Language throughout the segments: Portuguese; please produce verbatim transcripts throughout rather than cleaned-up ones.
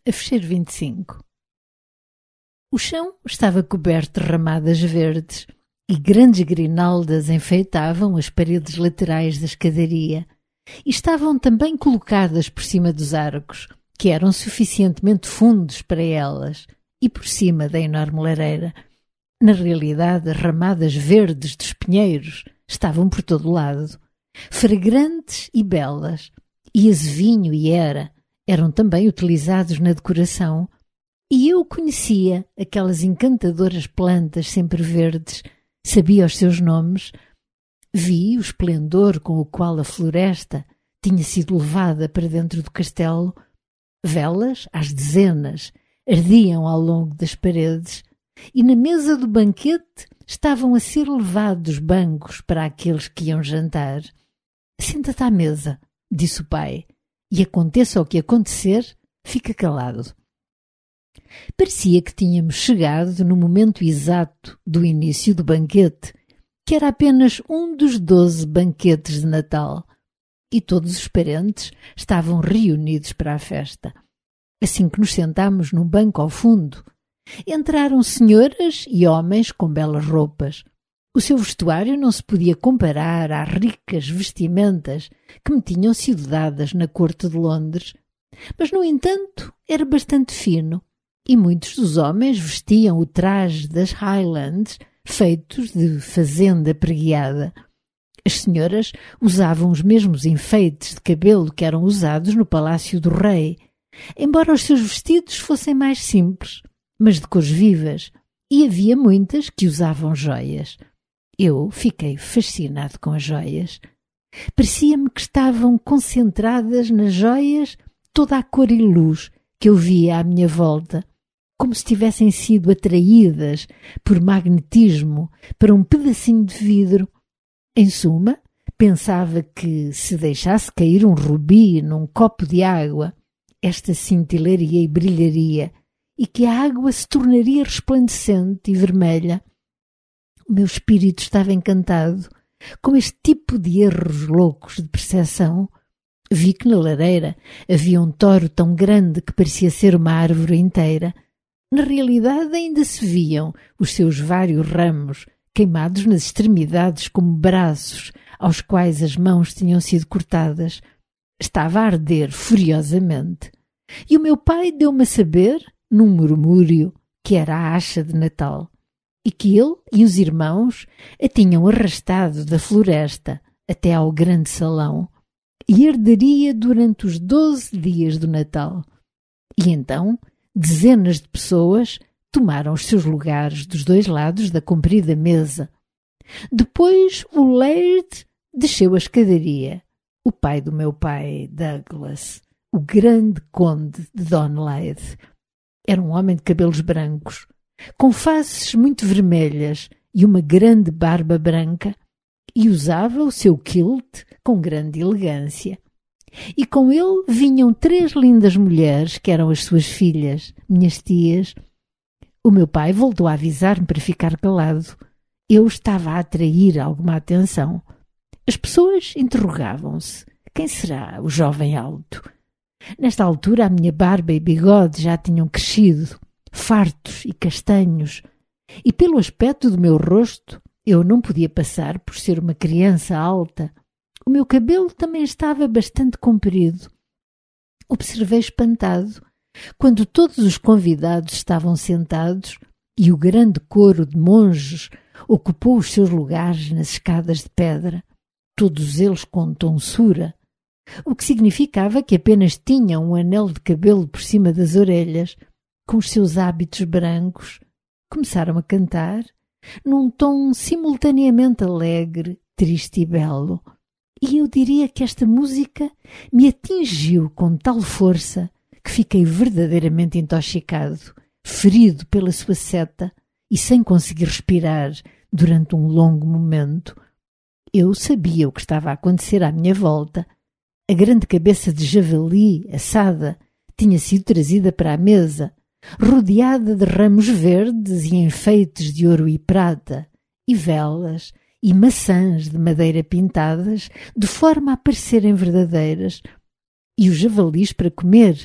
A Fecheiro vinte e cinco. O chão estava coberto de ramadas verdes e grandes grinaldas enfeitavam as paredes laterais da escadaria e estavam também colocadas por cima dos arcos, que eram suficientemente fundos para elas, e por cima da enorme lareira. Na realidade, as ramadas verdes dos pinheiros estavam por todo o lado, fragrantes e belas, e azevinho e era eram também utilizados na decoração, e eu conhecia aquelas encantadoras plantas sempre verdes, sabia os seus nomes, vi o esplendor com o qual a floresta tinha sido levada para dentro do castelo. Velas, às dezenas, ardiam ao longo das paredes, e na mesa do banquete estavam a ser levados bancos para aqueles que iam jantar. «Senta-te à mesa», disse o pai, «e aconteça o que acontecer, fica calado». Parecia que tínhamos chegado no momento exato do início do banquete, que era apenas um dos doze banquetes de Natal, e todos os parentes estavam reunidos para a festa. Assim que nos sentámos num banco ao fundo, entraram senhoras e homens com belas roupas. O seu vestuário não se podia comparar às ricas vestimentas que me tinham sido dadas na corte de Londres, mas, no entanto, era bastante fino, e muitos dos homens vestiam o traje das Highlands, feitos de fazenda preguiada. As senhoras usavam os mesmos enfeites de cabelo que eram usados no palácio do rei, embora os seus vestidos fossem mais simples, mas de cores vivas, e havia muitas que usavam joias. Eu fiquei fascinado com as joias. Parecia-me que estavam concentradas nas joias toda a cor e luz que eu via à minha volta, como se tivessem sido atraídas por magnetismo para um pedacinho de vidro. Em suma, pensava que, se deixasse cair um rubi num copo de água, esta cintilaria e brilharia, e que a água se tornaria resplandecente e vermelha. O meu espírito estava encantado com este tipo de erros loucos de percepção. Vi que na lareira havia um toro tão grande que parecia ser uma árvore inteira. Na realidade ainda se viam os seus vários ramos queimados nas extremidades como braços aos quais as mãos tinham sido cortadas. Estava a arder furiosamente. E o meu pai deu-me a saber, num murmúrio, que era a acha de Natal, e que ele e os irmãos a tinham arrastado da floresta até ao grande salão, e arderia durante os doze dias do Natal. E então dezenas de pessoas tomaram os seus lugares dos dois lados da comprida mesa. Depois o Laird desceu a escadaria, o pai do meu pai, Douglas, o grande conde de Donleith. Era um homem de cabelos brancos, com faces muito vermelhas e uma grande barba branca, e usava o seu kilt com grande elegância. E com ele vinham três lindas mulheres que eram as suas filhas, minhas tias. O meu pai voltou a avisar-me para ficar calado. Eu estava a atrair alguma atenção. As pessoas interrogavam-se. Quem será o jovem alto? Nesta altura a minha barba e bigode já tinham crescido, fartos e castanhos, e pelo aspecto do meu rosto eu não podia passar por ser uma criança alta. O meu cabelo também estava bastante comprido. Observei espantado quando todos os convidados estavam sentados e o grande coro de monges ocupou os seus lugares nas escadas de pedra, todos eles com tonsura, o que significava que apenas tinham um anel de cabelo por cima das orelhas. Com os seus hábitos brancos, começaram a cantar num tom simultaneamente alegre, triste e belo. E eu diria que esta música me atingiu com tal força que fiquei verdadeiramente intoxicado, ferido pela sua seta e sem conseguir respirar durante um longo momento. Eu sabia o que estava a acontecer à minha volta. A grande cabeça de javali assada tinha sido trazida para a mesa, rodeada de ramos verdes e enfeites de ouro e prata, e velas e maçãs de madeira pintadas de forma a parecerem verdadeiras, e os javalis para comer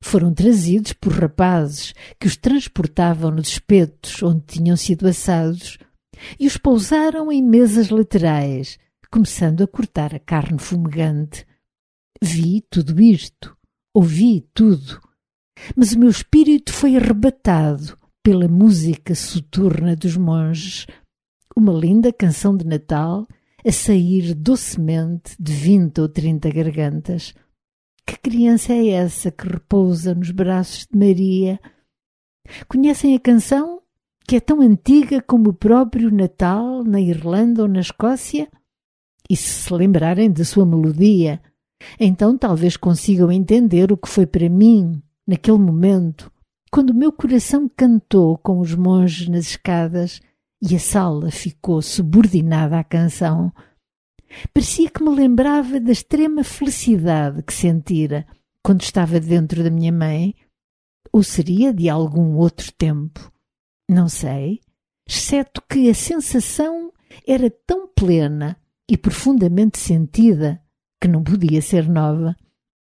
Foram trazidos por rapazes que os transportavam nos espetos onde tinham sido assados e os pousaram em mesas laterais, começando a cortar a carne fumegante. Vi tudo isto, ouvi tudo, mas o meu espírito foi arrebatado pela música soturna dos monges, uma linda canção de Natal a sair docemente de vinte ou trinta gargantas. Que criança é essa que repousa nos braços de Maria? Conhecem a canção, que é tão antiga como o próprio Natal na Irlanda ou na Escócia? E se se lembrarem da sua melodia, então talvez consigam entender o que foi para mim, naquele momento, quando o meu coração cantou com os monges nas escadas e a sala ficou subordinada à canção. Parecia que me lembrava da extrema felicidade que sentira quando estava dentro da minha mãe, ou seria de algum outro tempo. Não sei, exceto que a sensação era tão plena e profundamente sentida que não podia ser nova.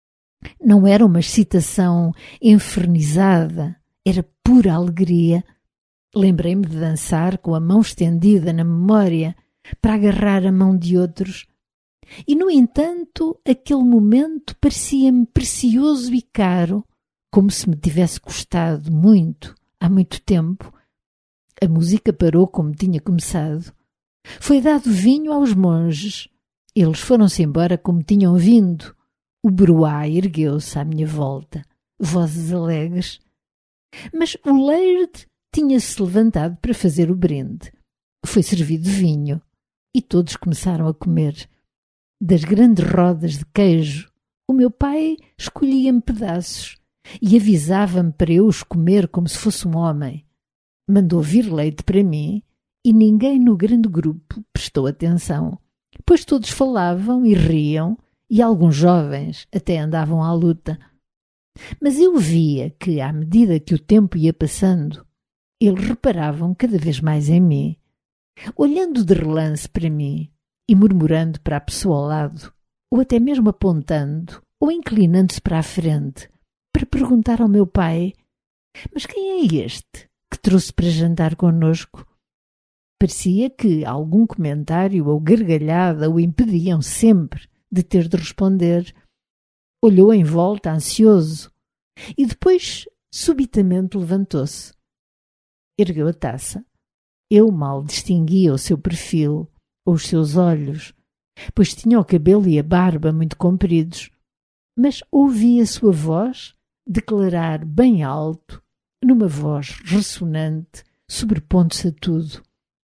Não era uma excitação enfernizada, era pura alegria. Lembrei-me de dançar com a mão estendida na memória para agarrar a mão de outros. E, no entanto, aquele momento parecia-me precioso e caro, como se me tivesse custado muito, há muito tempo. A música parou como tinha começado. Foi dado vinho aos monges. Eles foram-se embora como tinham vindo. O bruá ergueu-se à minha volta, vozes alegres. Mas o Laird tinha-se levantado para fazer o brinde. Foi servido vinho e todos começaram a comer. Das grandes rodas de queijo, o meu pai escolhia-me pedaços e avisava-me para eu os comer como se fosse um homem. Mandou vir leite para mim e ninguém no grande grupo prestou atenção, pois todos falavam e riam e alguns jovens até andavam à luta. Mas eu via que, à medida que o tempo ia passando, eles reparavam cada vez mais em mim, olhando de relance para mim e murmurando para a pessoa ao lado, ou até mesmo apontando ou inclinando-se para a frente, para perguntar ao meu pai: mas quem é este que trouxe para jantar connosco? Parecia que algum comentário ou gargalhada o impediam sempre de ter de responder. Olhou em volta, ansioso, e depois subitamente levantou-se. Ergueu a taça. Eu mal distinguia o seu perfil ou os seus olhos, pois tinha o cabelo e a barba muito compridos, mas ouvi a sua voz declarar bem alto, numa voz ressonante, sobrepondo-se a tudo: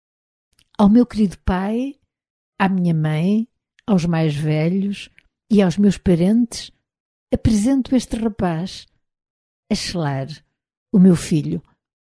ao meu querido pai, à minha mãe, aos mais velhos e aos meus parentes, apresento este rapaz, Ashlar, o meu filho.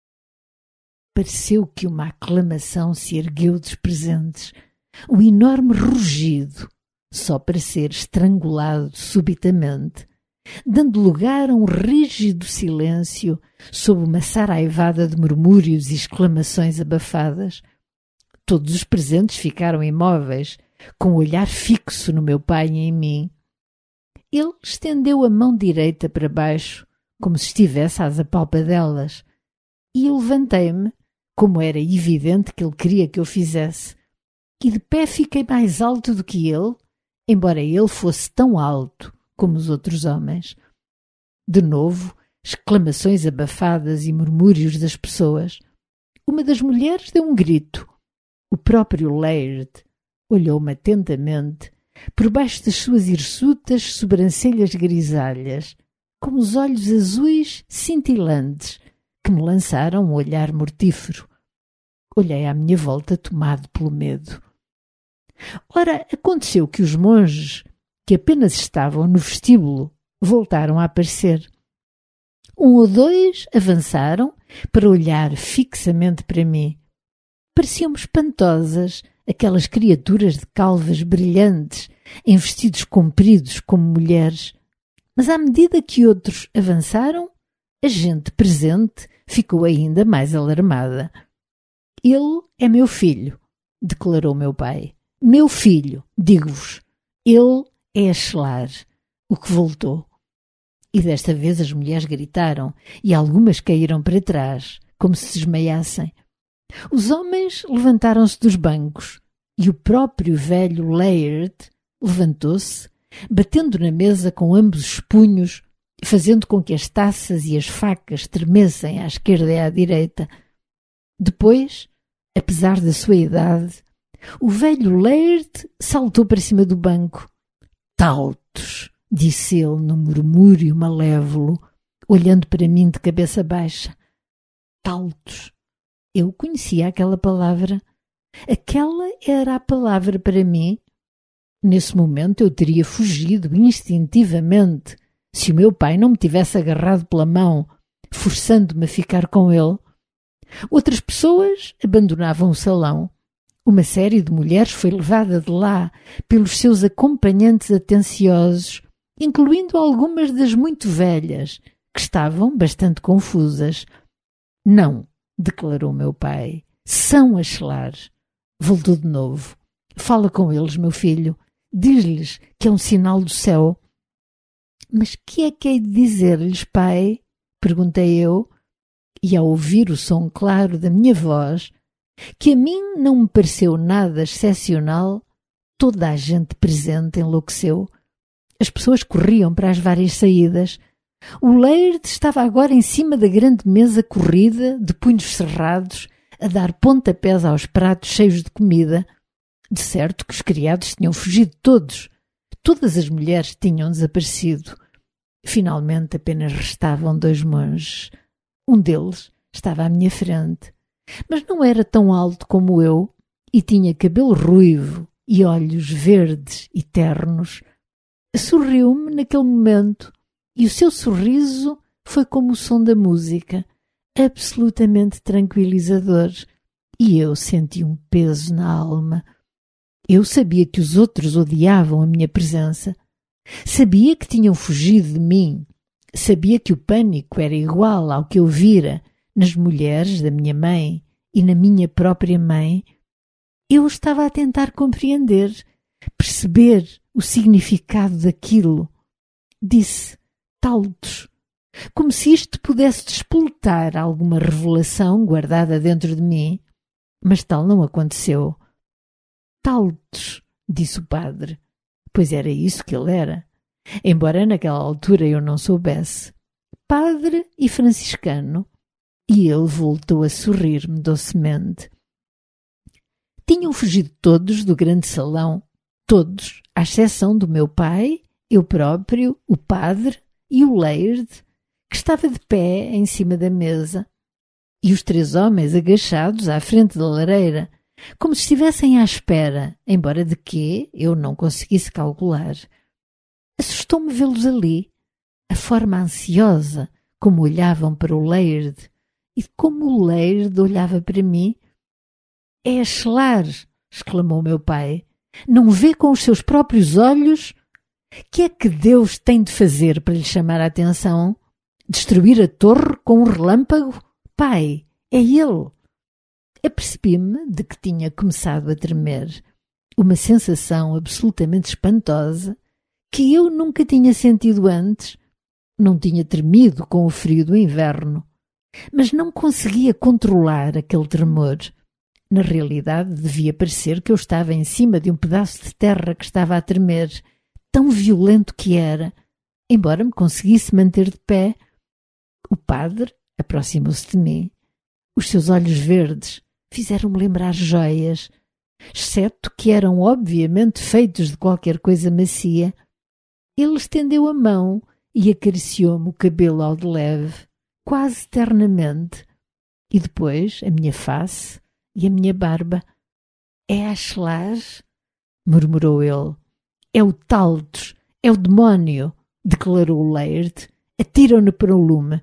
Pareceu que uma aclamação se ergueu dos presentes, um enorme rugido, só para ser estrangulado subitamente, dando lugar a um rígido silêncio sob uma saraivada de murmúrios e exclamações abafadas. Todos os presentes ficaram imóveis, com o olhar fixo no meu pai e em mim. Ele estendeu a mão direita para baixo, como se estivesse às apalpadelas, e eu levantei-me, como era evidente que ele queria que eu fizesse, e de pé fiquei mais alto do que ele, embora ele fosse tão alto como os outros homens. De novo, exclamações abafadas e murmúrios das pessoas. Uma das mulheres deu um grito. O próprio Laird olhou-me atentamente, por baixo das suas hirsutas sobrancelhas grisalhas, com os olhos azuis cintilantes, que me lançaram um olhar mortífero. Olhei à minha volta tomado pelo medo. Ora, aconteceu que os monges, que apenas estavam no vestíbulo, voltaram a aparecer. Um ou dois avançaram para olhar fixamente para mim. Pareciam-me espantosas aquelas criaturas de calvas brilhantes, em vestidos compridos como mulheres. Mas à medida que outros avançaram, a gente presente ficou ainda mais alarmada. Ele é meu filho, declarou meu pai. Meu filho, digo-vos, ele é Ashlar, o que voltou. E desta vez as mulheres gritaram e algumas caíram para trás, como se desmaiassem. Os homens levantaram-se dos bancos e o próprio velho Laird levantou-se, batendo na mesa com ambos os punhos, fazendo com que as taças e as facas tremessem à esquerda e à direita. Depois, apesar da sua idade, o velho Laird saltou para cima do banco. «Tautos!» disse ele num murmúrio malévolo, olhando para mim de cabeça baixa. «Tautos!» Eu conhecia aquela palavra. Aquela era a palavra para mim. Nesse momento eu teria fugido instintivamente se o meu pai não me tivesse agarrado pela mão, forçando-me a ficar com ele. Outras pessoas abandonavam o salão. Uma série de mulheres foi levada de lá pelos seus acompanhantes atenciosos, incluindo algumas das muito velhas, que estavam bastante confusas. «Não», declarou meu pai, «são as Schlar». Voltou de novo. «Fala com eles, meu filho. Diz-lhes que é um sinal do céu». «Mas que é que hei de dizer-lhes, pai?» perguntei eu, e ao ouvir o som claro da minha voz, que a mim não me pareceu nada excepcional, toda a gente presente enlouqueceu. As pessoas corriam para as várias saídas. O Laird estava agora em cima da grande mesa corrida, de punhos cerrados, a dar pontapés aos pratos cheios de comida. De certo que os criados tinham fugido todos. Todas as mulheres tinham desaparecido. Finalmente apenas restavam dois monges. Um deles estava à minha frente, mas não era tão alto como eu e tinha cabelo ruivo e olhos verdes e ternos. Sorriu-me naquele momento e o seu sorriso foi como o som da música, absolutamente tranquilizador, e eu senti um peso na alma. Eu sabia que os outros odiavam a minha presença. Sabia que tinham fugido de mim. Sabia que o pânico era igual ao que eu vira nas mulheres da minha mãe e na minha própria mãe. Eu estava a tentar compreender, perceber o significado daquilo. Disse «Tautos», como se isto pudesse despoltar alguma revelação guardada dentro de mim, mas tal não aconteceu. «Tautos», disse o padre, pois era isso que ele era, embora naquela altura eu não soubesse. Padre e franciscano. E ele voltou a sorrir-me docemente. Tinham fugido todos do grande salão, todos, à exceção do meu pai, eu próprio, o padre e o Laird, que estava de pé em cima da mesa, e os três homens agachados à frente da lareira, como se estivessem à espera, embora de quê eu não conseguisse calcular. Assustou-me vê-los ali, a forma ansiosa como olhavam para o Laird e como o Laird olhava para mim. «É a Schlar!» exclamou meu pai. «Não vê com os seus próprios olhos? Que é que Deus tem de fazer para lhe chamar a atenção? Destruir a torre com um relâmpago? Pai, é ele!» Apercebi-me de que tinha começado a tremer. Uma sensação absolutamente espantosa que eu nunca tinha sentido antes. Não tinha tremido com o frio do inverno, mas não conseguia controlar aquele tremor. Na realidade, devia parecer que eu estava em cima de um pedaço de terra que estava a tremer, tão violento que era, embora me conseguisse manter de pé. O padre aproximou-se de mim. Os seus olhos verdes fizeram-me lembrar joias, exceto que eram obviamente feitos de qualquer coisa macia. Ele estendeu a mão e acariciou-me o cabelo ao de leve, quase ternamente, e depois a minha face e a minha barba. «É a Schlar?» murmurou ele. «É o Tautos, é o demónio!» declarou o Laird. «Atiram-no para o lume!»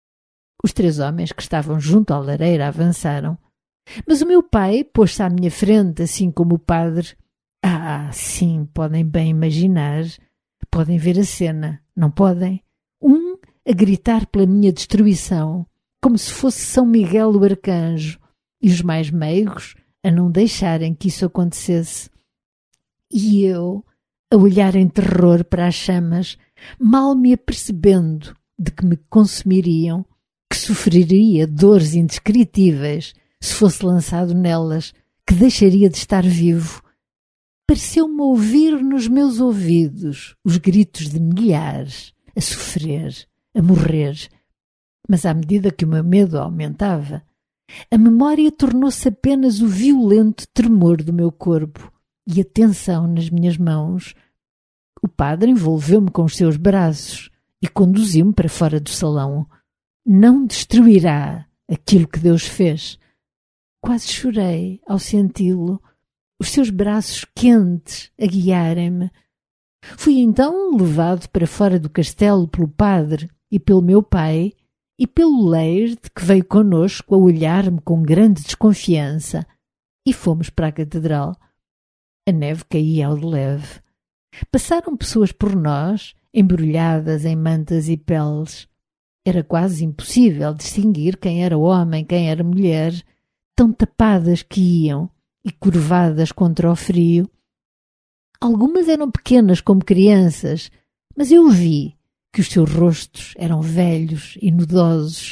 Os três homens que estavam junto à lareira avançaram, mas o meu pai pôs-se à minha frente, assim como o padre. Ah, sim, podem bem imaginar. Podem ver a cena, não podem? Um a gritar pela minha destruição, como se fosse São Miguel o Arcanjo, e os mais meigos a não deixarem que isso acontecesse. E eu a olhar em terror para as chamas, mal me apercebendo de que me consumiriam, que sofreria dores indescritíveis se fosse lançado nelas, que deixaria de estar vivo, pareceu-me ouvir nos meus ouvidos os gritos de milhares a sofrer, a morrer. Mas à medida que o meu medo aumentava, a memória tornou-se apenas o violento tremor do meu corpo e a tensão nas minhas mãos. O padre envolveu-me com os seus braços e conduziu-me para fora do salão. Não destruirá aquilo que Deus fez. Quase chorei ao senti-lo, os seus braços quentes a guiarem-me. Fui então levado para fora do castelo pelo padre e pelo meu pai e pelo Laird, que veio conosco a olhar-me com grande desconfiança, e fomos para a catedral. A neve caía ao de leve. Passaram pessoas por nós, embrulhadas em mantas e peles. Era quase impossível distinguir quem era homem, quem era mulher, tão tapadas que iam e curvadas contra o frio. Algumas eram pequenas como crianças, mas eu vi que os seus rostos eram velhos e nudosos.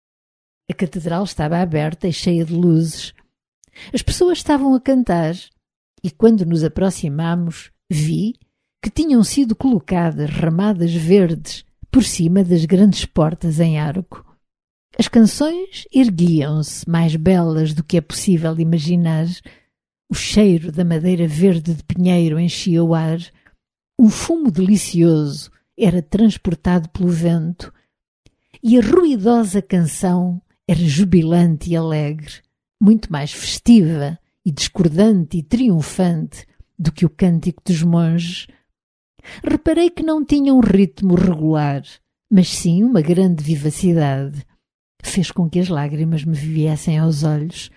A catedral estava aberta e cheia de luzes. As pessoas estavam a cantar e, quando nos aproximámos, vi que tinham sido colocadas ramadas verdes por cima das grandes portas em arco. As canções erguiam-se mais belas do que é possível imaginar. O cheiro da madeira verde de pinheiro enchia o ar. Um fumo delicioso era transportado pelo vento. E a ruidosa canção era jubilante e alegre, muito mais festiva e discordante e triunfante do que o cântico dos monges. Reparei que não tinha um ritmo regular, mas sim uma grande vivacidade. Fez com que as lágrimas me viessem aos olhos.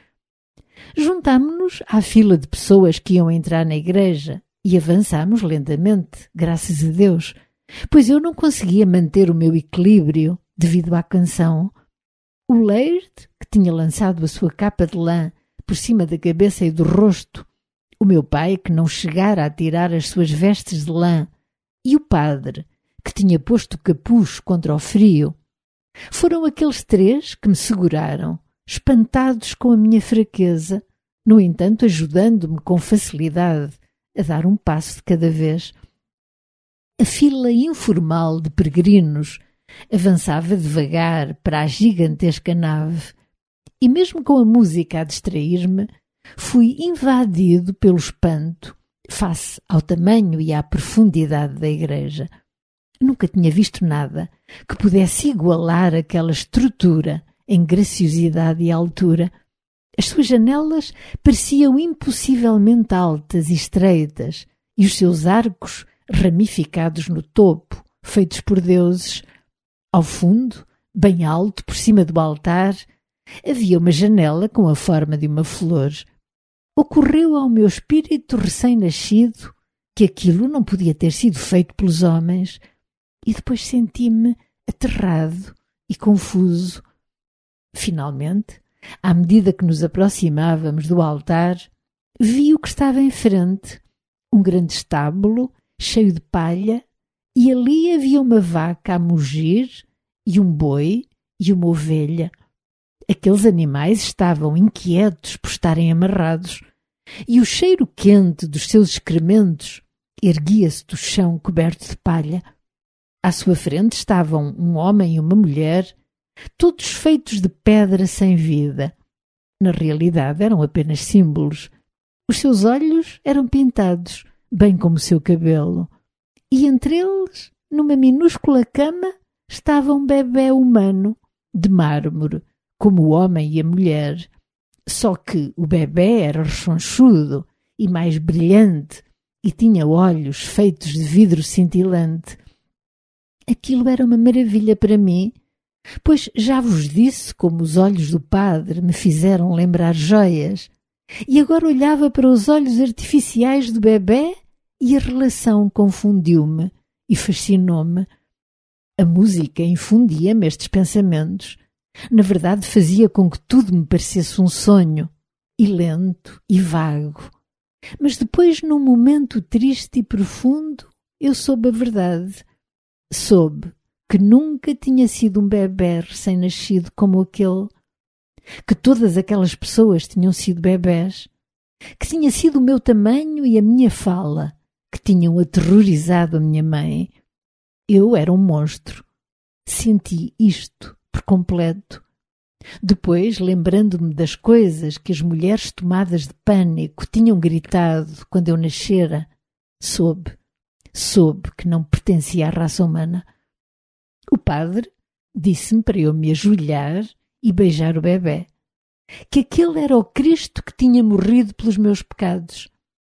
Juntámo-nos à fila de pessoas que iam entrar na igreja e avançámos lentamente, graças a Deus, pois eu não conseguia manter o meu equilíbrio devido à canção. O Laird, que tinha lançado a sua capa de lã por cima da cabeça e do rosto, o meu pai, que não chegara a tirar as suas vestes de lã, e o padre, que tinha posto o capuz contra o frio, foram aqueles três que me seguraram, espantados com a minha fraqueza, no entanto ajudando-me com facilidade a dar um passo de cada vez. A fila informal de peregrinos avançava devagar para a gigantesca nave e, mesmo com a música a distrair-me, fui invadido pelo espanto face ao tamanho e à profundidade da igreja. Nunca tinha visto nada que pudesse igualar aquela estrutura em graciosidade e altura. As suas janelas pareciam impossivelmente altas e estreitas, e os seus arcos ramificados no topo, feitos por deuses. Ao fundo, bem alto, por cima do altar, havia uma janela com a forma de uma flor. Ocorreu ao meu espírito recém-nascido que aquilo não podia ter sido feito pelos homens, e depois senti-me aterrado e confuso. Finalmente, à medida que nos aproximávamos do altar, vi o que estava em frente, um grande estábulo cheio de palha, e ali havia uma vaca a mugir, e um boi e uma ovelha. Aqueles animais estavam inquietos por estarem amarrados, e o cheiro quente dos seus excrementos erguia-se do chão coberto de palha. À sua frente estavam um homem e uma mulher, todos feitos de pedra sem vida. Na realidade eram apenas símbolos. Os seus olhos eram pintados, bem como o seu cabelo. E entre eles, numa minúscula cama, estava um bebé humano, de mármore, como o homem e a mulher. Só que o bebé era rechonchudo e mais brilhante e tinha olhos feitos de vidro cintilante. Aquilo era uma maravilha para mim, pois já vos disse como os olhos do padre me fizeram lembrar joias, e agora olhava para os olhos artificiais do bebé e a relação confundiu-me e fascinou-me. A música infundia-me estes pensamentos. Na verdade, fazia com que tudo me parecesse um sonho, e lento e vago. Mas depois, num momento triste e profundo, eu soube a verdade. Soube que nunca tinha sido um bebé recém-nascido como aquele, que todas aquelas pessoas tinham sido bebés, que tinha sido o meu tamanho e a minha fala, que tinham aterrorizado a minha mãe. Eu era um monstro. Senti isto por completo. Depois, lembrando-me das coisas que as mulheres tomadas de pânico tinham gritado quando eu nascera, soube, soube que não pertencia à raça humana. O padre disse-me para eu me ajoelhar e beijar o bebé, que aquele era o Cristo que tinha morrido pelos meus pecados.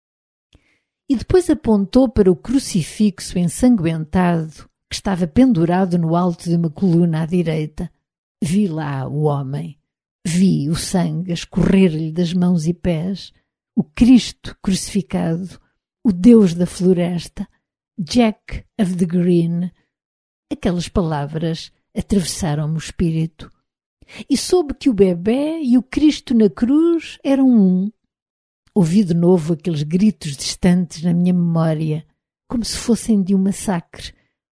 E depois apontou para o crucifixo ensanguentado que estava pendurado no alto de uma coluna à direita. Vi lá o homem, vi o sangue a escorrer-lhe das mãos e pés, o Cristo crucificado, o Deus da floresta, Jack of the Green. Aquelas palavras atravessaram-me o espírito. E soube que o bebé e o Cristo na cruz eram um. Ouvi de novo aqueles gritos distantes na minha memória, como se fossem de um massacre.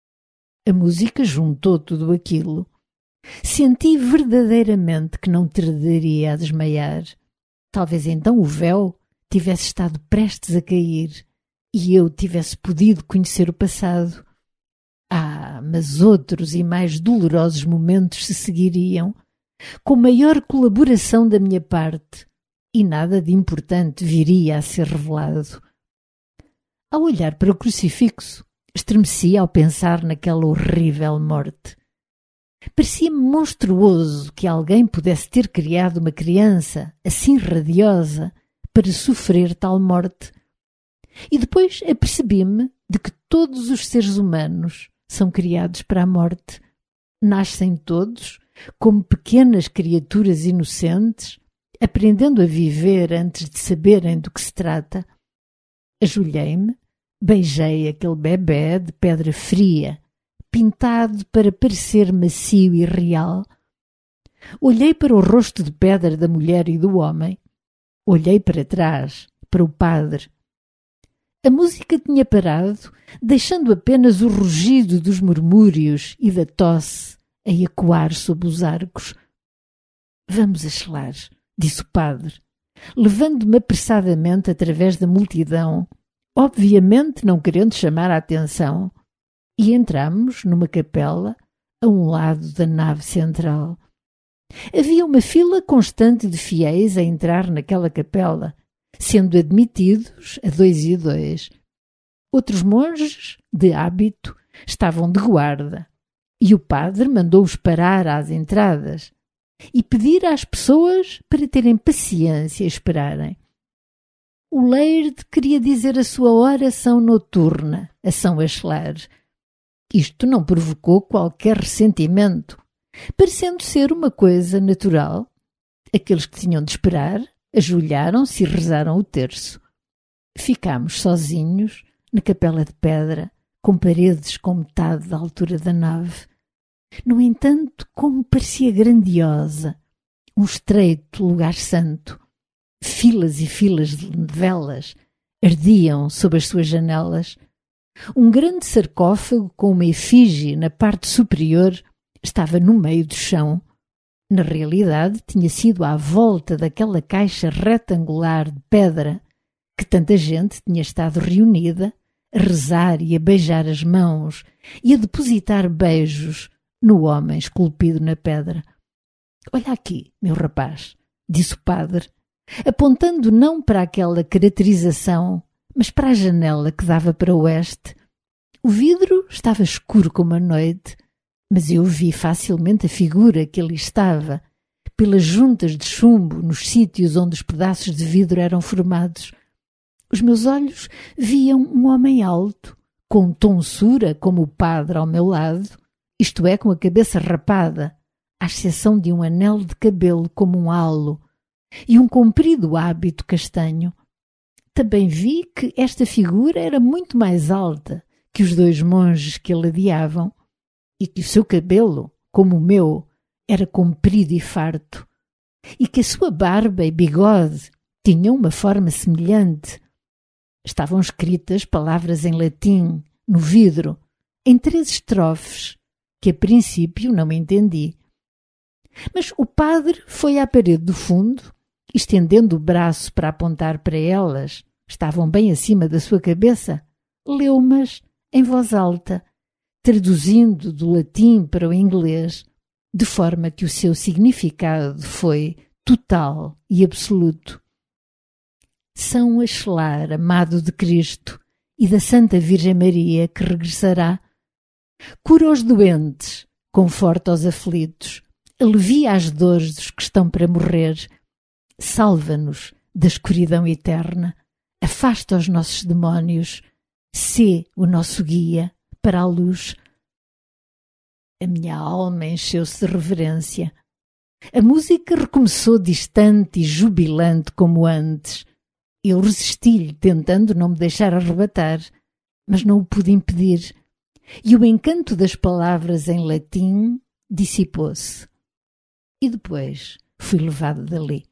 A música juntou tudo aquilo. Senti verdadeiramente que não tardaria a desmaiar. Talvez então o véu tivesse estado prestes a cair e eu tivesse podido conhecer o passado. Ah, mas outros e mais dolorosos momentos se seguiriam, com maior colaboração da minha parte, e nada de importante viria a ser revelado. Ao olhar para o crucifixo, estremeci ao pensar naquela horrível morte. Parecia-me monstruoso que alguém pudesse ter criado uma criança assim radiosa para sofrer tal morte. E depois apercebi-me de que todos os seres humanos são criados para a morte. Nascem todos como pequenas criaturas inocentes, aprendendo a viver antes de saberem do que se trata. Ajoelhei-me, beijei aquele bebé de pedra fria, pintado para parecer macio e real. Olhei para o rosto de pedra da mulher e do homem. Olhei para trás, para o padre. A música tinha parado, deixando apenas o rugido dos murmúrios e da tosse a ecoar sob os arcos. Vamos achelar, disse o padre, levando-me apressadamente através da multidão, obviamente não querendo chamar a atenção, e entramos numa capela a um lado da nave central. Havia uma fila constante de fiéis a entrar naquela capela, sendo admitidos a dois e dois. Outros monges, de hábito, estavam de guarda, e o padre mandou-os parar às entradas e pedir às pessoas para terem paciência e esperarem. O Laird queria dizer a sua oração noturna a São Achelar. Isto não provocou qualquer ressentimento, parecendo ser uma coisa natural. Aqueles que tinham de esperar ajoelharam-se e rezaram o terço. Ficámos sozinhos na capela de pedra, com paredes com metade da altura da nave. No entanto, como parecia grandiosa, um estreito lugar santo. Filas e filas de velas ardiam sob as suas janelas. Um grande sarcófago com uma efígie na parte superior estava no meio do chão. Na realidade, tinha sido à volta daquela caixa retangular de pedra que tanta gente tinha estado reunida a rezar e a beijar as mãos e a depositar beijos no homem esculpido na pedra. Olha aqui, meu rapaz, disse o padre, apontando não para aquela caracterização, mas para a janela que dava para o oeste. O vidro estava escuro como a noite, mas eu vi facilmente a figura que ali estava, pelas juntas de chumbo nos sítios onde os pedaços de vidro eram formados. Os meus olhos viam um homem alto, com tonsura como o padre ao meu lado, isto é, com a cabeça rapada, à exceção de um anel de cabelo como um halo, e um comprido hábito castanho. Também vi que esta figura era muito mais alta que os dois monges que a ladeavam, e que o seu cabelo, como o meu, era comprido e farto, e que a sua barba e bigode tinham uma forma semelhante. Estavam escritas palavras em latim, no vidro, em três estrofes, que a princípio não entendi. Mas o padre foi à parede do fundo, estendendo o braço para apontar para elas, estavam bem acima da sua cabeça, leu-mas em voz alta, traduzindo do latim para o inglês, de forma que o seu significado foi total e absoluto. São Axelar, amado de Cristo e da Santa Virgem Maria, que regressará, cura os doentes, conforta os aflitos, alivia as dores dos que estão para morrer, salva-nos da escuridão eterna, afasta os nossos demónios, sê o nosso guia para a luz. A minha alma encheu-se de reverência. A música recomeçou distante e jubilante como antes. Eu resisti-lhe, tentando não me deixar arrebatar, mas não o pude impedir, e o encanto das palavras em latim dissipou-se. E depois fui levado dali.